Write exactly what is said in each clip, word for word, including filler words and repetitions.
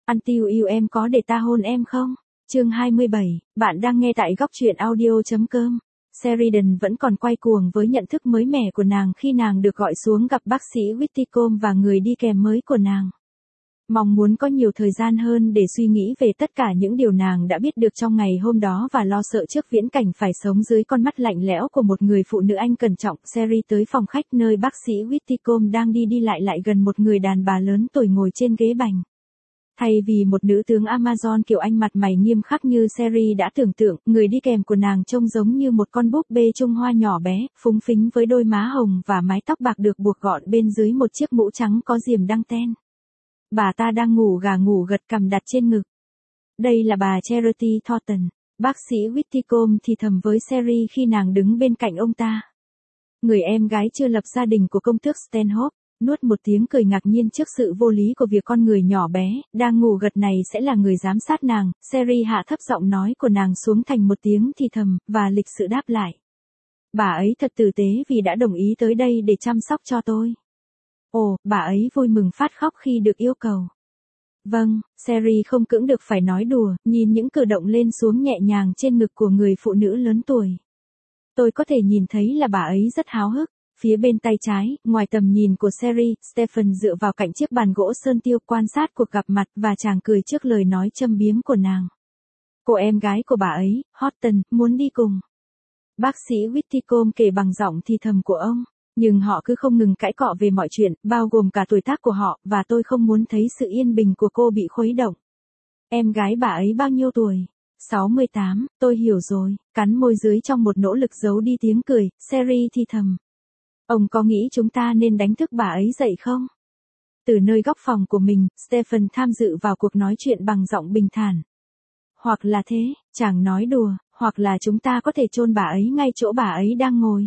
Ăn tiêu yêu em có để ta hôn em không? Chương hai mươi bảy, bạn đang nghe tại góc truyện audio.com. Sheridan vẫn còn quay cuồng với nhận thức mới mẻ của nàng khi nàng được gọi xuống gặp bác sĩ Whitcomb và người đi kèm mới của nàng. Mong muốn có nhiều thời gian hơn để suy nghĩ về tất cả những điều nàng đã biết được trong ngày hôm đó và lo sợ trước viễn cảnh phải sống dưới con mắt lạnh lẽo của một người phụ nữ Anh cẩn trọng. Sherry tới phòng khách nơi bác sĩ Whitcomb đang đi đi lại lại gần một người đàn bà lớn tuổi ngồi trên ghế bành. Thay vì một nữ tướng Amazon kiểu Anh mặt mày nghiêm khắc như Sherry đã tưởng tượng, người đi kèm của nàng trông giống như một con búp bê Trung Hoa nhỏ bé, phúng phính với đôi má hồng và mái tóc bạc được buộc gọn bên dưới một chiếc mũ trắng có diềm đăng ten. Bà ta đang ngủ gà ngủ gật cằm đặt trên ngực. Đây là bà Charity Thornton, bác sĩ Whitcomb thì thầm với Sherry khi nàng đứng bên cạnh ông ta. Người em gái chưa lập gia đình của công tước Stanhope, nuốt một tiếng cười ngạc nhiên trước sự vô lý của việc con người nhỏ bé, đang ngủ gật này sẽ là người giám sát nàng. Sherry hạ thấp giọng nói của nàng xuống thành một tiếng thì thầm, và lịch sự đáp lại. Bà ấy thật tử tế vì đã đồng ý tới đây để chăm sóc cho tôi. Ồ, bà ấy vui mừng phát khóc khi được yêu cầu. Vâng, Sherry không cưỡng được phải nói đùa, nhìn những cử động lên xuống nhẹ nhàng trên ngực của người phụ nữ lớn tuổi. Tôi có thể nhìn thấy là bà ấy rất háo hức. Phía bên tay trái, ngoài tầm nhìn của Sherry, Stephen dựa vào cạnh chiếc bàn gỗ sơn tiêu quan sát cuộc gặp mặt và chàng cười trước lời nói châm biếm của nàng. Cô em gái của bà ấy, Horton, muốn đi cùng. Bác sĩ Whitcomb kể bằng giọng thì thầm của ông. Nhưng họ cứ không ngừng cãi cọ về mọi chuyện, bao gồm cả tuổi tác của họ, và tôi không muốn thấy sự yên bình của cô bị khuấy động. Em gái bà ấy bao nhiêu tuổi? sáu mươi tám, tôi hiểu rồi, cắn môi dưới trong một nỗ lực giấu đi tiếng cười, Sherry thì thầm. Ông có nghĩ chúng ta nên đánh thức bà ấy dậy không? Từ nơi góc phòng của mình, Stephen tham dự vào cuộc nói chuyện bằng giọng bình thản. Hoặc là thế, chàng nói đùa, hoặc là chúng ta có thể chôn bà ấy ngay chỗ bà ấy đang ngồi.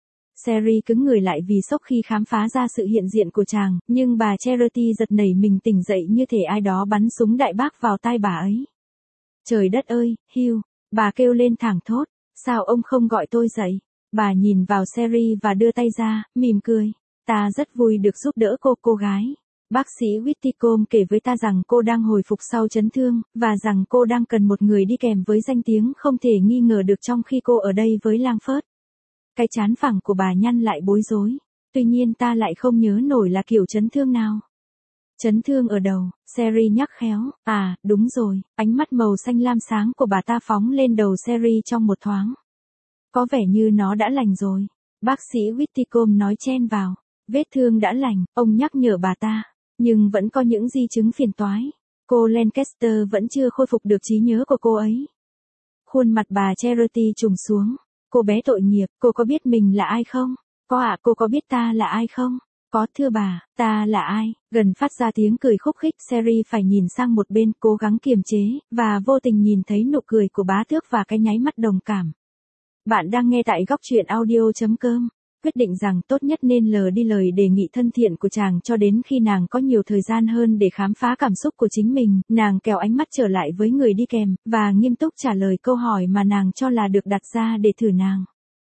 Sherry cứng người lại vì sốc khi khám phá ra sự hiện diện của chàng, nhưng bà Charity giật nảy mình tỉnh dậy như thể ai đó bắn súng đại bác vào tai bà ấy. Trời đất ơi, Hugh, bà kêu lên thảng thốt, sao ông không gọi tôi dậy? Bà nhìn vào Sherry và đưa tay ra, mỉm cười. Ta rất vui được giúp đỡ cô cô gái. Bác sĩ Whitcomb kể với ta rằng cô đang hồi phục sau chấn thương, và rằng cô đang cần một người đi kèm với danh tiếng không thể nghi ngờ được trong khi cô ở đây với Langford. Cái trán phẳng của bà nhăn lại bối rối. Tuy nhiên ta lại không nhớ nổi là kiểu chấn thương nào. Chấn thương ở đầu, Sherry nhắc khéo. À, đúng rồi, ánh mắt màu xanh lam sáng của bà ta phóng lên đầu Sherry trong một thoáng. Có vẻ như nó đã lành rồi. Bác sĩ Whitcomb nói chen vào. Vết thương đã lành, ông nhắc nhở bà ta. Nhưng vẫn có những di chứng phiền toái. Cô Lancaster vẫn chưa khôi phục được trí nhớ của cô ấy. Khuôn mặt bà Charity trùng xuống. Cô bé tội nghiệp, cô có biết mình là ai không? Có ạ, à, cô có biết ta là ai không? Có thưa bà, ta là ai? Gần phát ra tiếng cười khúc khích, Sherry phải nhìn sang một bên cố gắng kiềm chế, và vô tình nhìn thấy nụ cười của bá tước và cái nháy mắt đồng cảm. Bạn đang nghe tại góc truyện audio.com. Quyết định rằng tốt nhất nên lờ đi lời đề nghị thân thiện của chàng cho đến khi nàng có nhiều thời gian hơn để khám phá cảm xúc của chính mình, nàng kéo ánh mắt trở lại với người đi kèm, và nghiêm túc trả lời câu hỏi mà nàng cho là được đặt ra để thử nàng.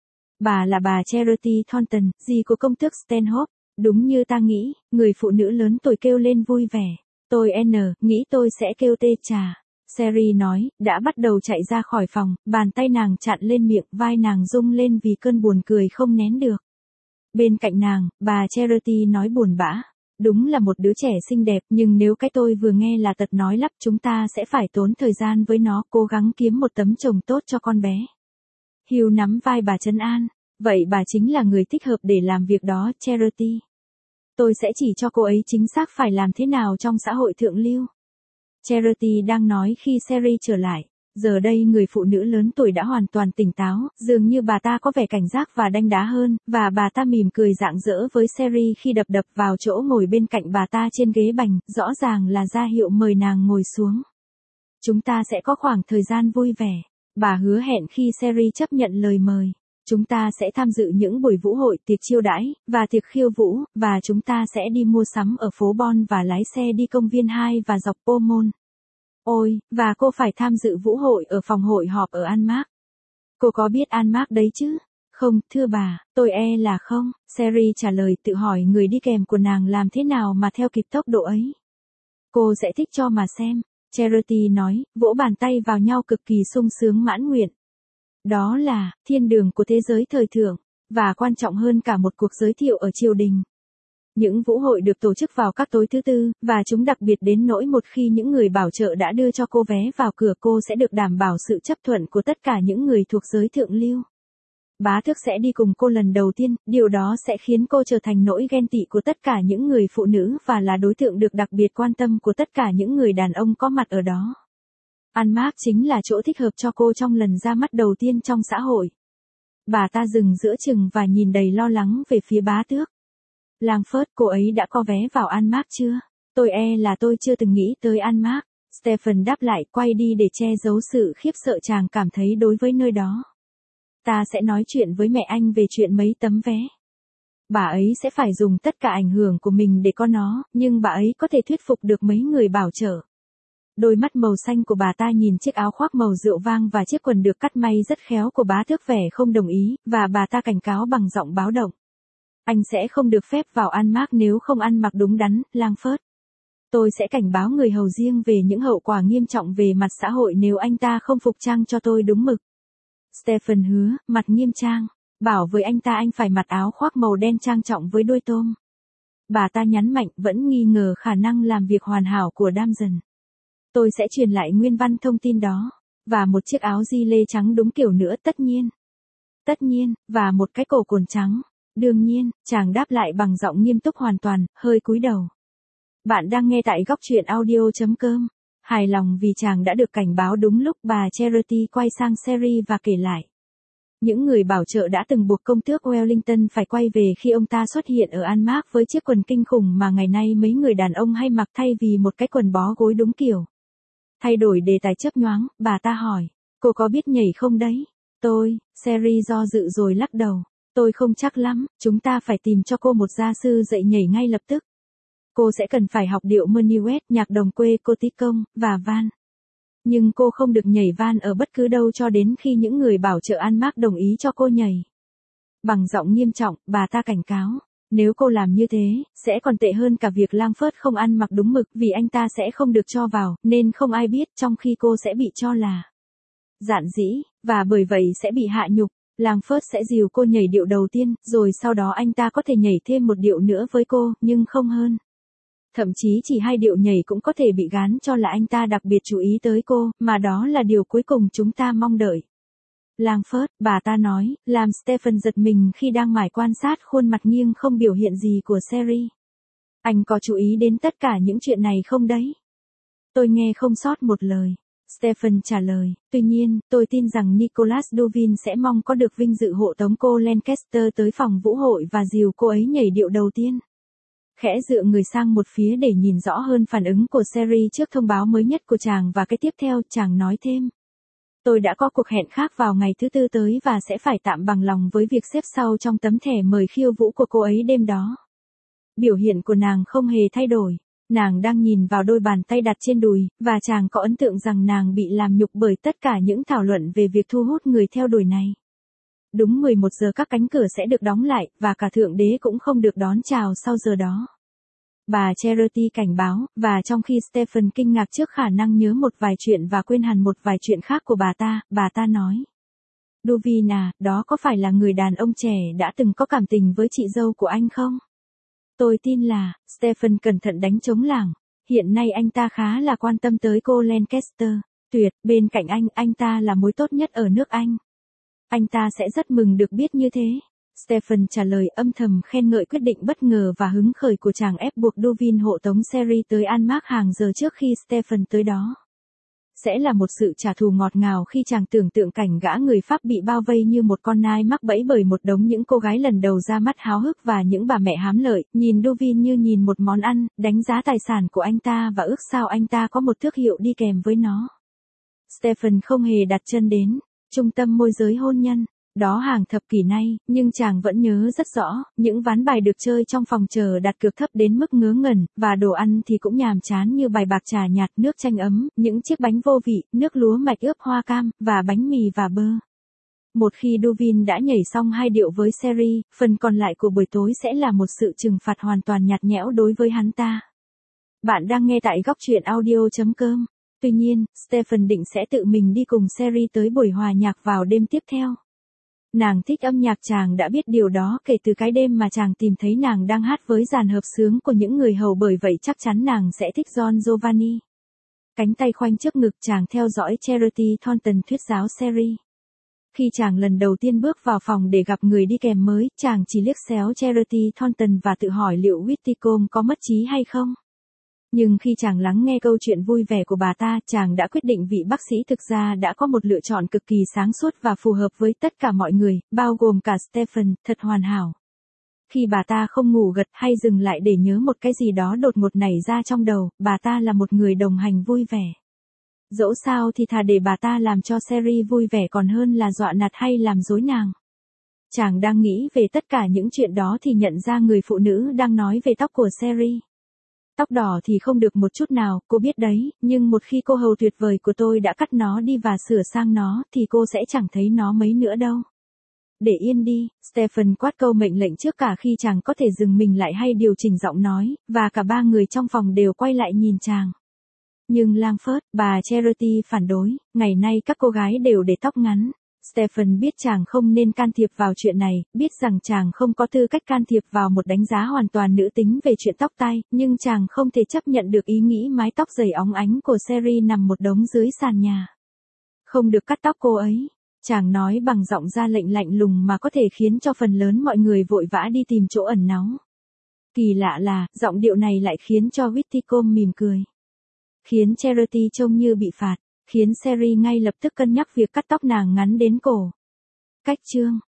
Bà là bà Charity Thornton, dì của công tước Stanhope. Đúng như ta nghĩ, người phụ nữ lớn tuổi kêu lên vui vẻ. Tôi N, nghĩ tôi sẽ kêu tê trà. Sherry nói, đã bắt đầu chạy ra khỏi phòng, bàn tay nàng chặn lên miệng, vai nàng rung lên vì cơn buồn cười không nén được. Bên cạnh nàng, bà Charity nói buồn bã. Đúng là một đứa trẻ xinh đẹp, nhưng nếu cái tôi vừa nghe là tật nói lắp, chúng ta sẽ phải tốn thời gian với nó, cố gắng kiếm một tấm chồng tốt cho con bé. Hugh nắm vai bà trấn an. Vậy bà chính là người thích hợp để làm việc đó, Charity. Tôi sẽ chỉ cho cô ấy chính xác phải làm thế nào trong xã hội thượng lưu. Charity đang nói khi Sherry trở lại. Giờ đây người phụ nữ lớn tuổi đã hoàn toàn tỉnh táo, dường như bà ta có vẻ cảnh giác và đanh đá hơn, và bà ta mỉm cười rạng rỡ với Sherry khi đập đập vào chỗ ngồi bên cạnh bà ta trên ghế bành, rõ ràng là ra hiệu mời nàng ngồi xuống. Chúng ta sẽ có khoảng thời gian vui vẻ. Bà hứa hẹn khi Sherry chấp nhận lời mời. Chúng ta sẽ tham dự những buổi vũ hội, tiệc chiêu đãi, và tiệc khiêu vũ, và chúng ta sẽ đi mua sắm ở phố Bon và lái xe đi công viên hai và dọc Pomone. Ôi, và cô phải tham dự vũ hội ở phòng hội họp ở Anmark. Cô có biết Anmark đấy chứ? Không, thưa bà, tôi e là không. Sherry trả lời tự hỏi người đi kèm của nàng làm thế nào mà theo kịp tốc độ ấy. Cô sẽ thích cho mà xem. Charity nói, vỗ bàn tay vào nhau cực kỳ sung sướng mãn nguyện. Đó là, thiên đường của thế giới thời thượng, và quan trọng hơn cả một cuộc giới thiệu ở triều đình. Những vũ hội được tổ chức vào các tối thứ tư, và chúng đặc biệt đến nỗi một khi những người bảo trợ đã đưa cho cô vé vào cửa cô sẽ được đảm bảo sự chấp thuận của tất cả những người thuộc giới thượng lưu. Bá tước sẽ đi cùng cô lần đầu tiên, điều đó sẽ khiến cô trở thành nỗi ghen tị của tất cả những người phụ nữ và là đối tượng được đặc biệt quan tâm của tất cả những người đàn ông có mặt ở đó. Anmark chính là chỗ thích hợp cho cô trong lần ra mắt đầu tiên trong xã hội. Bà ta dừng giữa chừng và nhìn đầy lo lắng về phía bá tước. Langford, cô ấy đã có vé vào Anmark chưa? Tôi e là tôi chưa từng nghĩ tới Anmark. Stephen đáp lại, quay đi để che giấu sự khiếp sợ chàng cảm thấy đối với nơi đó. Ta sẽ nói chuyện với mẹ anh về chuyện mấy tấm vé. Bà ấy sẽ phải dùng tất cả ảnh hưởng của mình để có nó, nhưng bà ấy có thể thuyết phục được mấy người bảo trợ. Đôi mắt màu xanh của bà ta nhìn chiếc áo khoác màu rượu vang và chiếc quần được cắt may rất khéo của bá tước vẻ không đồng ý, và bà ta cảnh cáo bằng giọng báo động. Anh sẽ không được phép vào Anmark nếu không ăn mặc đúng đắn, Langford. Tôi sẽ cảnh báo người hầu riêng về những hậu quả nghiêm trọng về mặt xã hội nếu anh ta không phục trang cho tôi đúng mực. Stephen hứa, mặt nghiêm trang, bảo với anh ta anh phải mặc áo khoác màu đen trang trọng với đuôi tôm. Bà ta nhấn mạnh vẫn nghi ngờ khả năng làm việc hoàn hảo của Damson. Tôi sẽ truyền lại nguyên văn thông tin đó, và một chiếc áo gi lê trắng đúng kiểu nữa tất nhiên. Tất nhiên, và một cái cổ cồn trắng. Đương nhiên, chàng đáp lại bằng giọng nghiêm túc hoàn toàn, hơi cúi đầu. Bạn đang nghe tại góc truyện audio chấm com. Hài lòng vì chàng đã được cảnh báo đúng lúc, bà Charity quay sang Sherry và kể lại. Những người bảo trợ đã từng buộc công tước Wellington phải quay về khi ông ta xuất hiện ở Anmark với chiếc quần kinh khủng mà ngày nay mấy người đàn ông hay mặc thay vì một cái quần bó gối đúng kiểu. Thay đổi đề tài chớp nhoáng, bà ta hỏi, cô có biết nhảy không đấy? Tôi, Sherry do dự rồi lắc đầu. Tôi không chắc lắm, chúng ta phải tìm cho cô một gia sư dạy nhảy ngay lập tức. Cô sẽ cần phải học điệu Menuet, nhạc đồng quê cô tí công, và van. Nhưng cô không được nhảy van ở bất cứ đâu cho đến khi những người bảo trợ Anmark đồng ý cho cô nhảy. Bằng giọng nghiêm trọng, bà ta cảnh cáo. Nếu cô làm như thế, sẽ còn tệ hơn cả việc Langford không ăn mặc đúng mực vì anh ta sẽ không được cho vào, nên không ai biết trong khi cô sẽ bị cho là dạn dĩ, và bởi vậy sẽ bị hạ nhục. Langford sẽ dìu cô nhảy điệu đầu tiên, rồi sau đó anh ta có thể nhảy thêm một điệu nữa với cô, nhưng không hơn. Thậm chí chỉ hai điệu nhảy cũng có thể bị gán cho là anh ta đặc biệt chú ý tới cô, mà đó là điều cuối cùng chúng ta mong đợi. Langford, bà ta nói, làm Stephen giật mình khi đang mải quan sát khuôn mặt nghiêng không biểu hiện gì của Sherry. Anh có chú ý đến tất cả những chuyện này không đấy? Tôi nghe không sót một lời. Stephen trả lời, tuy nhiên, tôi tin rằng Nicholas Duvin sẽ mong có được vinh dự hộ tống cô Lancaster tới phòng vũ hội và dìu cô ấy nhảy điệu đầu tiên. Khẽ dựa người sang một phía để nhìn rõ hơn phản ứng của Sherry trước thông báo mới nhất của chàng và cái tiếp theo, chàng nói thêm. Tôi đã có cuộc hẹn khác vào ngày thứ tư tới và sẽ phải tạm bằng lòng với việc xếp sau trong tấm thẻ mời khiêu vũ của cô ấy đêm đó. Biểu hiện của nàng không hề thay đổi. Nàng đang nhìn vào đôi bàn tay đặt trên đùi, và chàng có ấn tượng rằng nàng bị làm nhục bởi tất cả những thảo luận về việc thu hút người theo đuổi này. Đúng mười một giờ các cánh cửa sẽ được đóng lại, và cả Thượng Đế cũng không được đón chào sau giờ đó. Bà Charity cảnh báo, và trong khi Stephen kinh ngạc trước khả năng nhớ một vài chuyện và quên hẳn một vài chuyện khác của bà ta, bà ta nói. Duvin à, đó có phải là người đàn ông trẻ đã từng có cảm tình với chị dâu của anh không? Tôi tin là, Stephen cẩn thận đánh trống lảng. Hiện nay anh ta khá là quan tâm tới cô Lancaster. Tuyệt, bên cạnh anh, anh ta là mối tốt nhất ở nước Anh. Anh ta sẽ rất mừng được biết như thế. Stephen trả lời âm thầm khen ngợi quyết định bất ngờ và hứng khởi của chàng ép buộc Duvin hộ tống Sherry tới Anmark hàng giờ trước khi Stephen tới đó. Sẽ là một sự trả thù ngọt ngào khi chàng tưởng tượng cảnh gã người Pháp bị bao vây như một con nai mắc bẫy bởi một đống những cô gái lần đầu ra mắt háo hức và những bà mẹ hám lợi, nhìn Duvin như nhìn một món ăn, đánh giá tài sản của anh ta và ước sao anh ta có một thương hiệu đi kèm với nó. Stephen không hề đặt chân đến trung tâm môi giới hôn nhân. Đó hàng thập kỷ nay, nhưng chàng vẫn nhớ rất rõ, những ván bài được chơi trong phòng chờ đặt cược thấp đến mức ngớ ngẩn, và đồ ăn thì cũng nhàm chán như bài bạc trà nhạt, nước chanh ấm, những chiếc bánh vô vị, nước lúa mạch ướp hoa cam, và bánh mì và bơ. Một khi Duvin đã nhảy xong hai điệu với Sherry, phần còn lại của buổi tối sẽ là một sự trừng phạt hoàn toàn nhạt nhẽo đối với hắn ta. Bạn đang nghe tại góc truyện audio.com. Tuy nhiên, Stephen định sẽ tự mình đi cùng Sherry tới buổi hòa nhạc vào đêm tiếp theo. Nàng thích âm nhạc, chàng đã biết điều đó kể từ cái đêm mà chàng tìm thấy nàng đang hát với dàn hợp xướng của những người hầu, bởi vậy chắc chắn nàng sẽ thích John Giovanni. Cánh tay khoanh trước ngực, chàng theo dõi Charity Thornton thuyết giáo Sherry. Khi chàng lần đầu tiên bước vào phòng để gặp người đi kèm mới, chàng chỉ liếc xéo Charity Thornton và tự hỏi liệu Whitcomb có mất trí hay không. Nhưng khi chàng lắng nghe câu chuyện vui vẻ của bà ta, chàng đã quyết định vị bác sĩ thực ra đã có một lựa chọn cực kỳ sáng suốt và phù hợp với tất cả mọi người, bao gồm cả Stephen, thật hoàn hảo. Khi bà ta không ngủ gật hay dừng lại để nhớ một cái gì đó đột ngột nảy ra trong đầu, bà ta là một người đồng hành vui vẻ. Dẫu sao thì thà để bà ta làm cho Sherry vui vẻ còn hơn là dọa nạt hay làm dối nàng. Chàng đang nghĩ về tất cả những chuyện đó thì nhận ra người phụ nữ đang nói về tóc của Sherry. Tóc đỏ thì không được một chút nào, cô biết đấy, nhưng một khi cô hầu tuyệt vời của tôi đã cắt nó đi và sửa sang nó thì cô sẽ chẳng thấy nó mấy nữa đâu. Để yên đi, Stephen quát câu mệnh lệnh trước cả khi chàng có thể dừng mình lại hay điều chỉnh giọng nói, và cả ba người trong phòng đều quay lại nhìn chàng. Nhưng Langford, bà Charity phản đối, ngày nay các cô gái đều để tóc ngắn. Stephen biết chàng không nên can thiệp vào chuyện này, biết rằng chàng không có tư cách can thiệp vào một đánh giá hoàn toàn nữ tính về chuyện tóc tai, nhưng chàng không thể chấp nhận được ý nghĩ mái tóc dày óng ánh của Sherry nằm một đống dưới sàn nhà. Không được cắt tóc cô ấy, chàng nói bằng giọng ra lệnh lạnh lùng mà có thể khiến cho phần lớn mọi người vội vã đi tìm chỗ ẩn náu. Kỳ lạ là, giọng điệu này lại khiến cho Whitcomb mỉm cười. Khiến Charity trông như bị phạt, khiến Sherry ngay lập tức cân nhắc việc cắt tóc nàng ngắn đến cổ. Cách chương